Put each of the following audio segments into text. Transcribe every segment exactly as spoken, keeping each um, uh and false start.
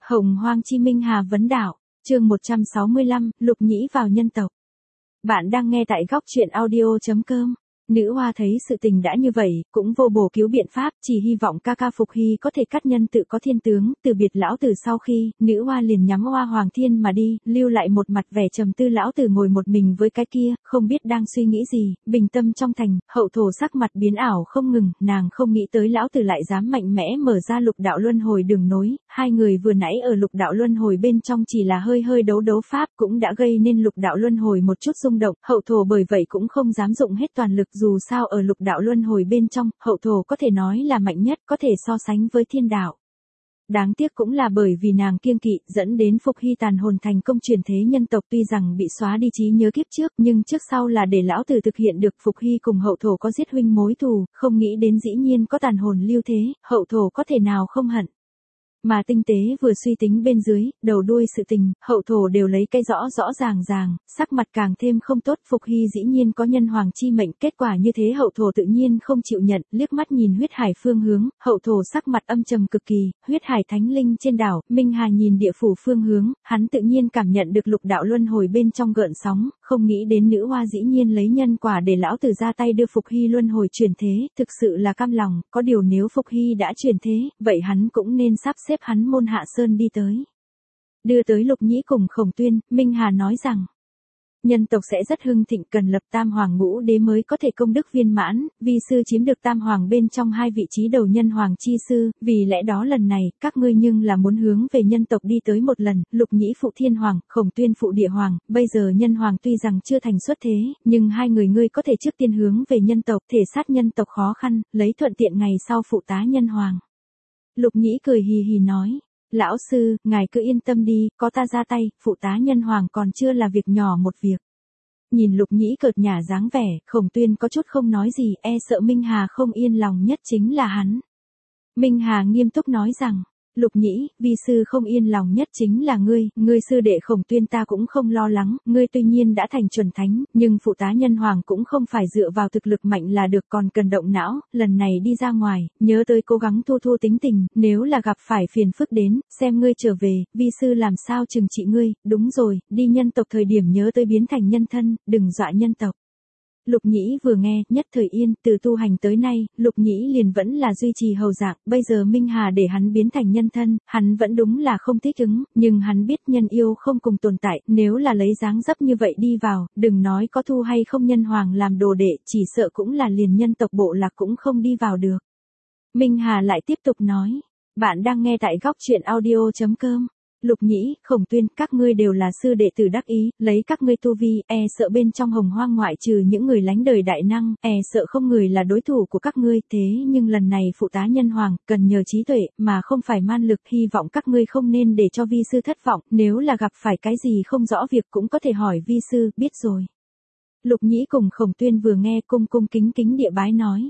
Hồng Hoang Chi Minh Hà vấn đạo, chương một trăm sáu mươi lăm, Lục Nhĩ vào nhân tộc. Bạn đang nghe tại góc truyện audio.com. Nữ hoa thấy sự tình đã như vậy, cũng vô bổ cứu biện pháp, chỉ hy vọng ca ca Phục Hy có thể cắt nhân tự có thiên tướng, từ biệt lão tử sau khi, nữ hoa liền nhắm hoa Hoàng Thiên mà đi, lưu lại một mặt vẻ trầm tư lão tử ngồi một mình với cái kia, không biết đang suy nghĩ gì, bình tâm trong thành, hậu thổ sắc mặt biến ảo không ngừng, nàng không nghĩ tới lão tử lại dám mạnh mẽ mở ra lục đạo luân hồi đường nối, hai người vừa nãy ở lục đạo luân hồi bên trong chỉ là hơi hơi đấu đấu pháp cũng đã gây nên lục đạo luân hồi một chút rung động, hậu thổ bởi vậy cũng không dám dụng hết toàn lực. Dù sao ở lục đạo luân hồi bên trong, hậu thổ có thể nói là mạnh nhất, có thể so sánh với thiên đạo. Đáng tiếc cũng là bởi vì nàng kiêng kỵ, dẫn đến Phục Hy tàn hồn thành công truyền thế nhân tộc tuy rằng bị xóa đi trí nhớ kiếp trước, nhưng trước sau là để lão tử thực hiện được Phục Hy cùng hậu thổ có giết huynh mối thù, không nghĩ đến dĩ nhiên có tàn hồn lưu thế, hậu thổ có thể nào không hận. Mà tinh tế vừa suy tính bên dưới, đầu đuôi sự tình, hậu thổ đều lấy cái rõ rõ ràng ràng, sắc mặt càng thêm không tốt. Phục Hy dĩ nhiên có nhân hoàng chi mệnh, kết quả như thế hậu thổ tự nhiên không chịu nhận, liếc mắt nhìn huyết hải phương hướng, hậu thổ sắc mặt âm trầm cực kỳ, huyết hải thánh linh trên đảo, Minh Hà nhìn địa phủ phương hướng, hắn tự nhiên cảm nhận được lục đạo luân hồi bên trong gợn sóng, không nghĩ đến nữ hoa dĩ nhiên lấy nhân quả để lão tử ra tay đưa Phục Hy luân hồi chuyển thế, thực sự là cam lòng, có điều nếu Phục Hy đã chuyển thế, vậy hắn cũng nên sắp xếp hắn môn hạ sơn đi tới. Đưa tới Lục Nhĩ cùng Khổng Tuyên, Minh Hà nói rằng, nhân tộc sẽ rất hưng thịnh, cần lập tam hoàng ngũ đế mới có thể công đức viên mãn, vi sư chiếm được tam hoàng bên trong hai vị trí đầu nhân hoàng chi sư, vì lẽ đó lần này, các ngươi nhưng là muốn hướng về nhân tộc đi tới một lần, Lục Nhĩ phụ thiên hoàng, Khổng Tuyên phụ địa hoàng, bây giờ nhân hoàng tuy rằng chưa thành xuất thế, nhưng hai người ngươi có thể trước tiên hướng về nhân tộc, thể sát nhân tộc khó khăn, lấy thuận tiện ngày sau phụ tá nhân hoàng. Lục Nhĩ cười hì hì nói, lão sư, ngài cứ yên tâm đi, có ta ra tay, phụ tá nhân hoàng còn chưa là việc nhỏ một việc. Nhìn Lục Nhĩ cợt nhả dáng vẻ, Khổng Tuyên có chút không nói gì, e sợ Minh Hà không yên lòng nhất chính là hắn. Minh Hà nghiêm túc nói rằng, Lục Nhĩ, vi sư không yên lòng nhất chính là ngươi, ngươi sư đệ Khổng Tuyên ta cũng không lo lắng, ngươi tuy nhiên đã thành chuẩn thánh, nhưng phụ tá nhân hoàng cũng không phải dựa vào thực lực mạnh là được, còn cần động não, lần này đi ra ngoài, nhớ tới cố gắng thu thu tính tình, nếu là gặp phải phiền phức đến, xem ngươi trở về, vi sư làm sao trừng trị ngươi, đúng rồi, đi nhân tộc thời điểm nhớ tới biến thành nhân thân, đừng dọa nhân tộc. Lục Nhĩ vừa nghe, nhất thời yên, từ tu hành tới nay, Lục Nhĩ liền vẫn là duy trì hầu dạng, bây giờ Minh Hà để hắn biến thành nhân thân, hắn vẫn đúng là không thích ứng, nhưng hắn biết nhân yêu không cùng tồn tại, nếu là lấy dáng dấp như vậy đi vào, đừng nói có thu hay không nhân hoàng làm đồ đệ, chỉ sợ cũng là liền nhân tộc bộ lạc cũng không đi vào được. Minh Hà lại tiếp tục nói, bạn đang nghe tại góc truyện audio.com. Lục Nhĩ, Khổng Tuyên, các ngươi đều là sư đệ tử đắc ý, lấy các ngươi tu vi, e sợ bên trong hồng hoang ngoại trừ những người lánh đời đại năng, e sợ không người là đối thủ của các ngươi, thế nhưng lần này phụ tá nhân hoàng, cần nhờ trí tuệ, mà không phải man lực, hy vọng các ngươi không nên để cho vi sư thất vọng, nếu là gặp phải cái gì không rõ việc cũng có thể hỏi vi sư, biết rồi. Lục Nhĩ cùng Khổng Tuyên vừa nghe cung cung kính kính địa bái nói.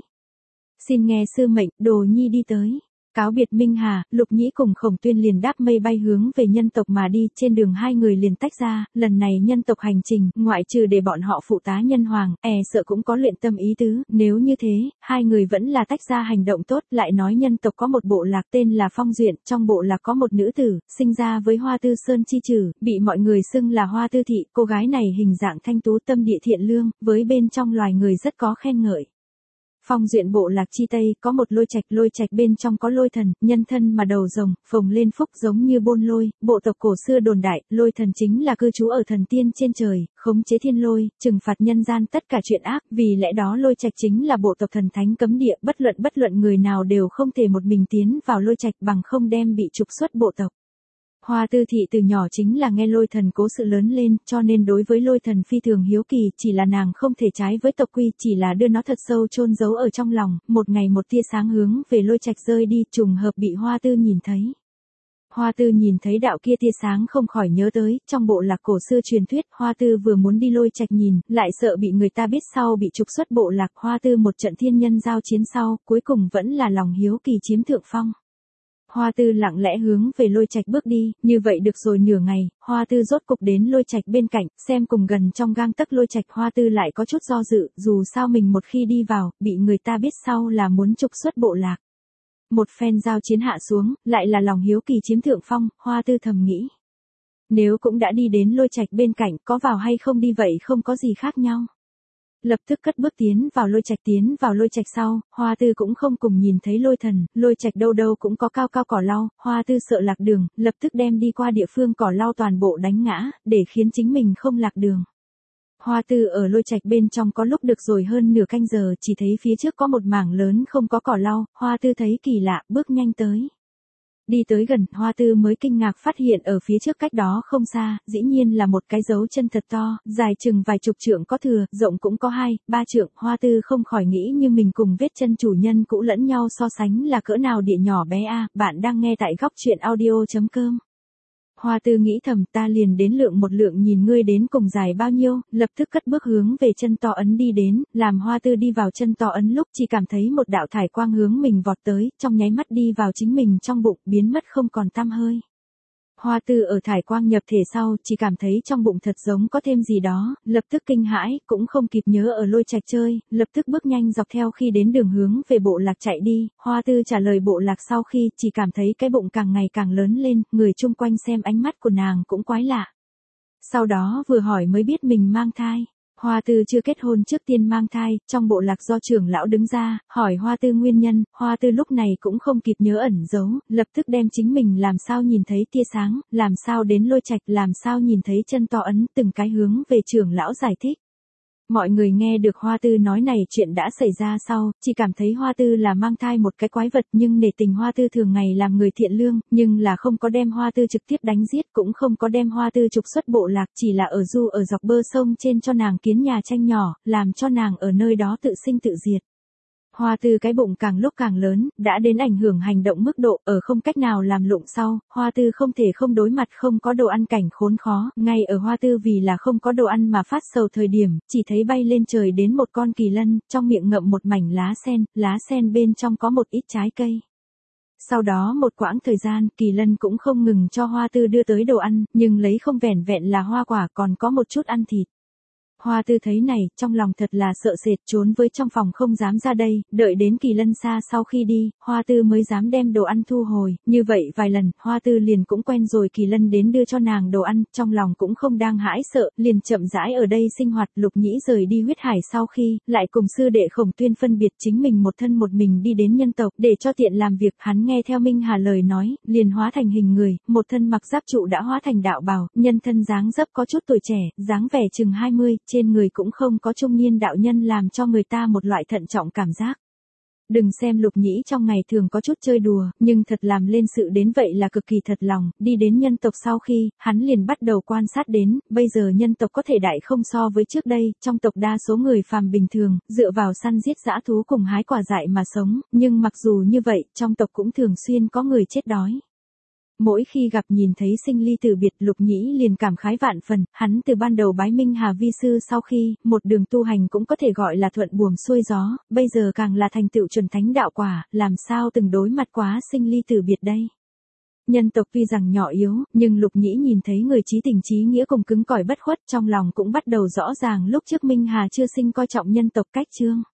Xin nghe sư mệnh, đồ nhi đi tới. Cáo biệt Minh Hà, Lục Nhĩ cùng Khổng Tuyên liền đáp mây bay hướng về nhân tộc mà đi, trên đường hai người liền tách ra, lần này nhân tộc hành trình, ngoại trừ để bọn họ phụ tá nhân hoàng, e sợ cũng có luyện tâm ý tứ, nếu như thế, hai người vẫn là tách ra hành động tốt, lại nói nhân tộc có một bộ lạc tên là Phong Duyện, trong bộ lạc có một nữ tử, sinh ra với Hoa Tư Sơn chi trừ, bị mọi người xưng là Hoa Tư Thị, cô gái này hình dạng thanh tú tâm địa thiện lương, với bên trong loài người rất có khen ngợi. Phong Duyện bộ lạc chi tây có một lôi trạch, lôi trạch bên trong có lôi thần, nhân thân mà đầu rồng, phồng lên phúc giống như bôn lôi, bộ tộc cổ xưa đồn đại, lôi thần chính là cư trú ở thần tiên trên trời, khống chế thiên lôi, trừng phạt nhân gian tất cả chuyện ác, vì lẽ đó lôi trạch chính là bộ tộc thần thánh cấm địa, bất luận bất luận người nào đều không thể một mình tiến vào lôi trạch bằng không đem bị trục xuất bộ tộc. Hoa Tư Thị từ nhỏ chính là nghe lôi thần cố sự lớn lên, cho nên đối với lôi thần phi thường hiếu kỳ, chỉ là nàng không thể trái với tộc quy, chỉ là đưa nó thật sâu chôn giấu ở trong lòng, một ngày một tia sáng hướng về lôi trạch rơi đi, trùng hợp bị Hoa Tư nhìn thấy. Hoa Tư nhìn thấy đạo kia tia sáng không khỏi nhớ tới, trong bộ lạc cổ xưa truyền thuyết, Hoa Tư vừa muốn đi lôi trạch nhìn, lại sợ bị người ta biết sau bị trục xuất bộ lạc, Hoa Tư một trận thiên nhân giao chiến sau, cuối cùng vẫn là lòng hiếu kỳ chiếm thượng phong. Hoa Tư lặng lẽ hướng về lôi trạch bước đi, như vậy được rồi nửa ngày, Hoa Tư rốt cục đến lôi trạch bên cạnh, xem cùng gần trong gang tấc lôi trạch, Hoa Tư lại có chút do dự, dù sao mình một khi đi vào, bị người ta biết sau là muốn trục xuất bộ lạc. Một phen giao chiến hạ xuống, lại là lòng hiếu kỳ chiếm thượng phong, Hoa Tư thầm nghĩ. Nếu cũng đã đi đến Lôi Trạch bên cạnh, có vào hay không đi vậy không có gì khác nhau. Lập tức cất bước tiến vào Lôi Trạch tiến vào Lôi Trạch sau, Hoa Tư cũng không cùng nhìn thấy Lôi Thần, Lôi Trạch đâu đâu cũng có cao cao cỏ lau, Hoa Tư sợ lạc đường, lập tức đem đi qua địa phương cỏ lau toàn bộ đánh ngã, để khiến chính mình không lạc đường. Hoa Tư ở Lôi Trạch bên trong có lúc được rồi hơn nửa canh giờ, chỉ thấy phía trước có một mảng lớn không có cỏ lau, Hoa Tư thấy kỳ lạ, bước nhanh tới. Đi tới gần, Hoa Tư mới kinh ngạc phát hiện ở phía trước cách đó không xa, dĩ nhiên là một cái dấu chân thật to, dài chừng vài chục trượng có thừa, rộng cũng có hai, ba trượng, Hoa Tư không khỏi nghĩ như mình cùng vết chân chủ nhân cũ lẫn nhau so sánh là cỡ nào địa nhỏ bé a. Bạn đang nghe tại góc truyện audio chấm com. Hoa Tư nghĩ thầm, ta liền đến lượng một lượng nhìn ngươi đến cùng dài bao nhiêu, lập tức cất bước hướng về chân to ấn đi đến, làm Hoa Tư đi vào chân to ấn lúc chỉ cảm thấy một đạo thải quang hướng mình vọt tới, trong nháy mắt đi vào chính mình trong bụng, biến mất không còn tăm hơi. Hoa Tư ở thải quang nhập thể sau, chỉ cảm thấy trong bụng thật giống có thêm gì đó, lập tức kinh hãi, cũng không kịp nhớ ở Lôi Trạch chơi, lập tức bước nhanh dọc theo khi đến đường hướng về bộ lạc chạy đi. Hoa Tư trả lời bộ lạc sau khi, chỉ cảm thấy cái bụng càng ngày càng lớn lên, người chung quanh xem ánh mắt của nàng cũng quái lạ. Sau đó vừa hỏi mới biết mình mang thai. Hoa Tư chưa kết hôn trước tiên mang thai, trong bộ lạc do trưởng lão đứng ra, hỏi Hoa Tư nguyên nhân, Hoa Tư lúc này cũng không kịp nhớ ẩn giấu, lập tức đem chính mình làm sao nhìn thấy tia sáng, làm sao đến Lôi Trạch, làm sao nhìn thấy chân to ấn, từng cái hướng về trưởng lão giải thích. Mọi người nghe được Hoa Tư nói này chuyện đã xảy ra sau, chỉ cảm thấy Hoa Tư là mang thai một cái quái vật, nhưng nể tình Hoa Tư thường ngày làm người thiện lương, nhưng là không có đem Hoa Tư trực tiếp đánh giết, cũng không có đem Hoa Tư trục xuất bộ lạc, chỉ là ở du ở dọc bờ sông trên cho nàng kiến nhà tranh nhỏ, làm cho nàng ở nơi đó tự sinh tự diệt. Hoa Tư cái bụng càng lúc càng lớn, đã đến ảnh hưởng hành động mức độ, ở không cách nào làm lụng sau, Hoa Tư không thể không đối mặt không có đồ ăn cảnh khốn khó, ngay ở Hoa Tư vì là không có đồ ăn mà phát sầu thời điểm, chỉ thấy bay lên trời đến một con kỳ lân, trong miệng ngậm một mảnh lá sen, lá sen bên trong có một ít trái cây. Sau đó một quãng thời gian, kỳ lân cũng không ngừng cho Hoa Tư đưa tới đồ ăn, nhưng lấy không vẻn vẹn là hoa quả còn có một chút ăn thịt. Hoa Tư thấy này, trong lòng thật là sợ sệt, trốn với trong phòng không dám ra đây, đợi đến kỳ lân xa sau khi đi, Hoa Tư mới dám đem đồ ăn thu hồi, như vậy vài lần, Hoa Tư liền cũng quen rồi kỳ lân đến đưa cho nàng đồ ăn, trong lòng cũng không đang hãi sợ, liền chậm rãi ở đây sinh hoạt. Lục Nhĩ rời đi huyết hải sau khi, lại cùng sư đệ Khổng Tuyên phân biệt chính mình một thân một mình đi đến nhân tộc, để cho tiện làm việc, hắn nghe theo Minh Hà lời nói, liền hóa thành hình người, một thân mặc giáp trụ đã hóa thành đạo bào, nhân thân dáng dấp có chút tuổi trẻ, dáng vẻ chừng hai mươi, trên người cũng không có trung niên đạo nhân làm cho người ta một loại thận trọng cảm giác. Đừng xem Lục Nhĩ trong ngày thường có chút chơi đùa, nhưng thật làm lên sự đến vậy là cực kỳ thật lòng, đi đến nhân tộc sau khi, hắn liền bắt đầu quan sát đến, bây giờ nhân tộc có thể đại không so với trước đây, trong tộc đa số người phàm bình thường, dựa vào săn giết dã thú cùng hái quả dại mà sống, nhưng mặc dù như vậy, trong tộc cũng thường xuyên có người chết đói. Mỗi khi gặp nhìn thấy sinh ly tử biệt, Lục Nhĩ liền cảm khái vạn phần, hắn từ ban đầu bái Minh Hà vi sư sau khi, một đường tu hành cũng có thể gọi là thuận buồm xuôi gió, bây giờ càng là thành tựu chuẩn thánh đạo quả, làm sao từng đối mặt quá sinh ly tử biệt đây. Nhân tộc tuy rằng nhỏ yếu, nhưng Lục Nhĩ nhìn thấy người chí tình chí nghĩa cùng cứng cỏi bất khuất, trong lòng cũng bắt đầu rõ ràng lúc trước Minh Hà chưa sinh coi trọng nhân tộc cách chương.